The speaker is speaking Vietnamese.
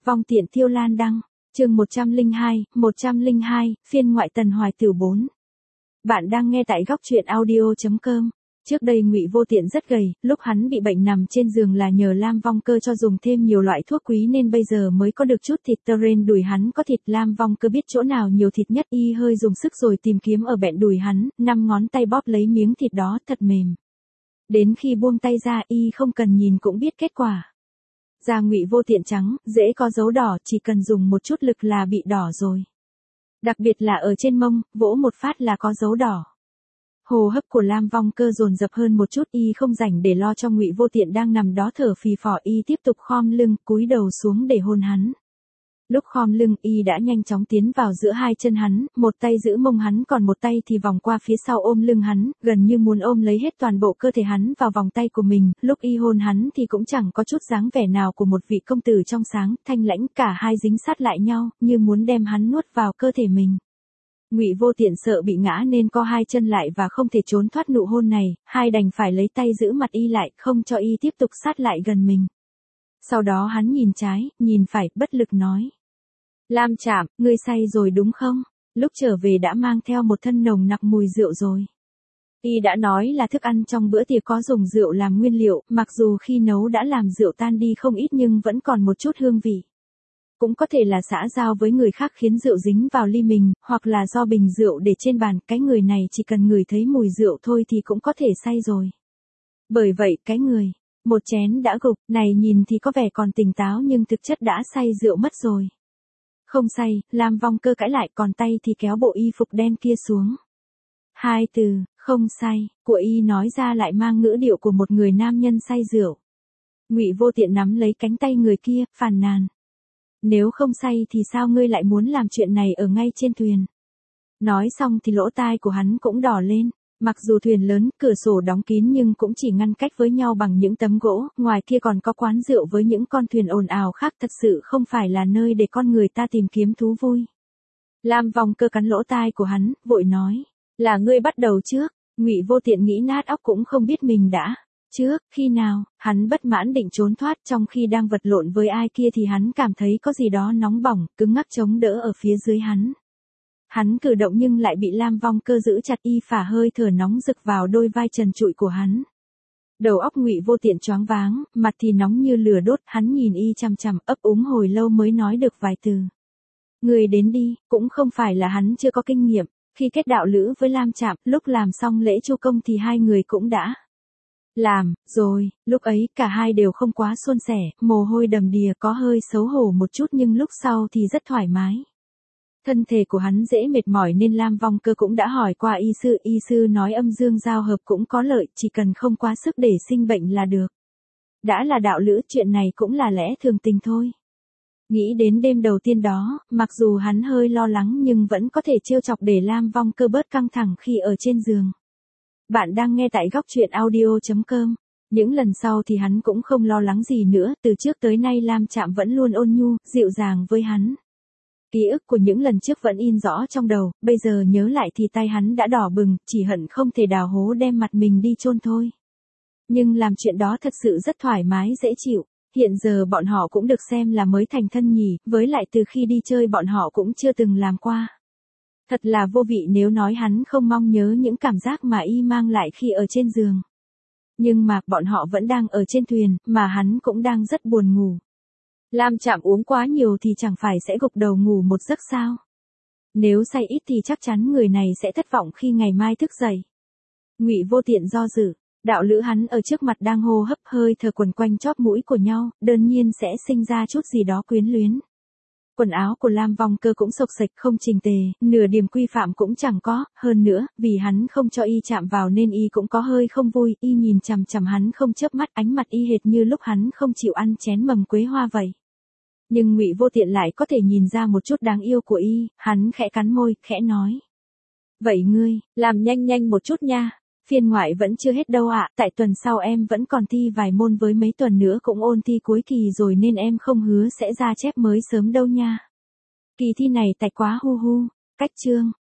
Vong tiện Tiêu Lan đăng, chương 102, phiên ngoại Tần Hoài Tử 4. Bạn đang nghe tại góc truyện audio.com. Trước đây Ngụy Vô Tiện rất gầy, lúc hắn bị bệnh nằm trên giường là nhờ Lam Vong Cơ cho dùng thêm nhiều loại thuốc quý nên bây giờ mới có được chút thịt tơ ren đùi hắn có thịt. Lam Vong Cơ biết chỗ nào nhiều thịt nhất, y hơi dùng sức rồi tìm kiếm ở bẹn đùi hắn, 5 ngón tay bóp lấy miếng thịt đó thật mềm. Đến khi buông tay ra y không cần nhìn cũng biết kết quả. Da Ngụy Vô Tiện trắng, dễ có dấu đỏ, chỉ cần dùng một chút lực là bị đỏ rồi. Đặc biệt là ở trên mông, vỗ một phát là có dấu đỏ. Hô hấp của Lam Vong Cơ dồn dập hơn một chút, y không rảnh để lo cho Ngụy Vô Tiện đang nằm đó thở phì phò, y tiếp tục khom lưng, cúi đầu xuống để hôn hắn. Lúc khom lưng, y đã nhanh chóng tiến vào giữa hai chân hắn, một tay giữ mông hắn còn một tay thì vòng qua phía sau ôm lưng hắn, gần như muốn ôm lấy hết toàn bộ cơ thể hắn vào vòng tay của mình. Lúc y hôn hắn thì cũng chẳng có chút dáng vẻ nào của một vị công tử trong sáng, thanh lãnh, cả hai dính sát lại nhau, như muốn đem hắn nuốt vào cơ thể mình. Ngụy Vô Tiện sợ bị ngã nên co hai chân lại và không thể trốn thoát nụ hôn này, hai đành phải lấy tay giữ mặt y lại, không cho y tiếp tục sát lại gần mình. Sau đó hắn nhìn trái, nhìn phải, bất lực nói. Lam Trạm, ngươi say rồi đúng không? Lúc trở về đã mang theo một thân nồng nặc mùi rượu rồi. Y đã nói là thức ăn trong bữa tiệc có dùng rượu làm nguyên liệu, mặc dù khi nấu đã làm rượu tan đi không ít nhưng vẫn còn một chút hương vị. Cũng có thể là xã giao với người khác khiến rượu dính vào ly mình, hoặc là do bình rượu để trên bàn, cái người này chỉ cần ngửi thấy mùi rượu thôi thì cũng có thể say rồi. Bởi vậy, cái người, một chén đã gục, này nhìn thì có vẻ còn tỉnh táo nhưng thực chất đã say rượu mất rồi. Không say, Lam Vong Cơ cãi lại, còn tay thì kéo bộ y phục đen kia xuống. Hai từ, không say, của y nói ra lại mang ngữ điệu của một người nam nhân say rượu. Ngụy Vô Tiện nắm lấy cánh tay người kia, phàn nàn. Nếu không say thì sao ngươi lại muốn làm chuyện này ở ngay trên thuyền? Nói xong thì lỗ tai của hắn cũng đỏ lên. Mặc dù thuyền lớn, cửa sổ đóng kín nhưng cũng chỉ ngăn cách với nhau bằng những tấm gỗ, ngoài kia còn có quán rượu với những con thuyền ồn ào khác, thật sự không phải là nơi để con người ta tìm kiếm thú vui. Lam Vong Cơ cắn lỗ tai của hắn, vội nói, là ngươi bắt đầu trước. Ngụy Vô Tiện nghĩ nát óc cũng không biết mình đã trước, khi nào, hắn bất mãn định trốn thoát, trong khi đang vật lộn với ai kia thì hắn cảm thấy có gì đó nóng bỏng, cứng ngắc chống đỡ ở phía dưới hắn. Hắn cử động nhưng lại bị Lam Vong Cơ giữ chặt, y phả hơi thở nóng rực vào đôi vai trần trụi của hắn. Đầu óc Ngụy Vô Tiện choáng váng, mặt thì nóng như lửa đốt, hắn nhìn y chằm chằm, ấp úng hồi lâu mới nói được vài từ. Người đến đi, cũng không phải là hắn chưa có kinh nghiệm, khi kết đạo lữ với Lam Trạm, lúc làm xong lễ chu công thì hai người cũng đã làm rồi, lúc ấy cả hai đều không quá suôn sẻ, mồ hôi đầm đìa, có hơi xấu hổ một chút nhưng lúc sau thì rất thoải mái. Thân thể của hắn dễ mệt mỏi nên Lam Vong Cơ cũng đã hỏi qua y sư nói âm dương giao hợp cũng có lợi, chỉ cần không quá sức để sinh bệnh là được. Đã là đạo lữ, chuyện này cũng là lẽ thường tình thôi. Nghĩ đến đêm đầu tiên đó, mặc dù hắn hơi lo lắng nhưng vẫn có thể trêu chọc để Lam Vong Cơ bớt căng thẳng khi ở trên giường. Bạn đang nghe tại góc truyện audio.com. Những lần sau thì hắn cũng không lo lắng gì nữa, từ trước tới nay Lam Trạm vẫn luôn ôn nhu, dịu dàng với hắn. Ký ức của những lần trước vẫn in rõ trong đầu, bây giờ nhớ lại thì tay hắn đã đỏ bừng, chỉ hận không thể đào hố đem mặt mình đi chôn thôi. Nhưng làm chuyện đó thật sự rất thoải mái dễ chịu, hiện giờ bọn họ cũng được xem là mới thành thân nhỉ, với lại từ khi đi chơi bọn họ cũng chưa từng làm qua. Thật là vô vị nếu nói hắn không mong nhớ những cảm giác mà y mang lại khi ở trên giường. Nhưng mà, bọn họ vẫn đang ở trên thuyền, mà hắn cũng đang rất buồn ngủ. Lam Trạm uống quá nhiều thì chẳng phải sẽ gục đầu ngủ một giấc sao? Nếu say ít thì chắc chắn người này sẽ thất vọng khi ngày mai thức dậy. Ngụy Vô Tiện do dự, đạo lữ hắn ở trước mặt đang hô hấp, hơi thở quần quanh chóp mũi của nhau, đơn nhiên sẽ sinh ra chút gì đó quyến luyến. Quần áo của Lam Vong Cơ cũng xộc xệch không chỉnh tề, nửa điểm quy phạm cũng chẳng có, hơn nữa, vì hắn không cho y chạm vào nên y cũng có hơi không vui, y nhìn chằm chằm hắn không chớp mắt, ánh mặt y hệt như lúc hắn không chịu ăn chén mầm quế hoa vậy. Nhưng Ngụy Vô Tiện lại có thể nhìn ra một chút đáng yêu của y, hắn khẽ cắn môi, khẽ nói. Vậy ngươi, làm nhanh nhanh một chút nha. Phiên ngoại vẫn chưa hết đâu ạ, tại tuần sau em vẫn còn thi vài môn với mấy tuần nữa cũng ôn thi cuối kỳ rồi nên em không hứa sẽ ra chép mới sớm đâu nha. Kỳ thi này tạch quá hu hu, cách chương.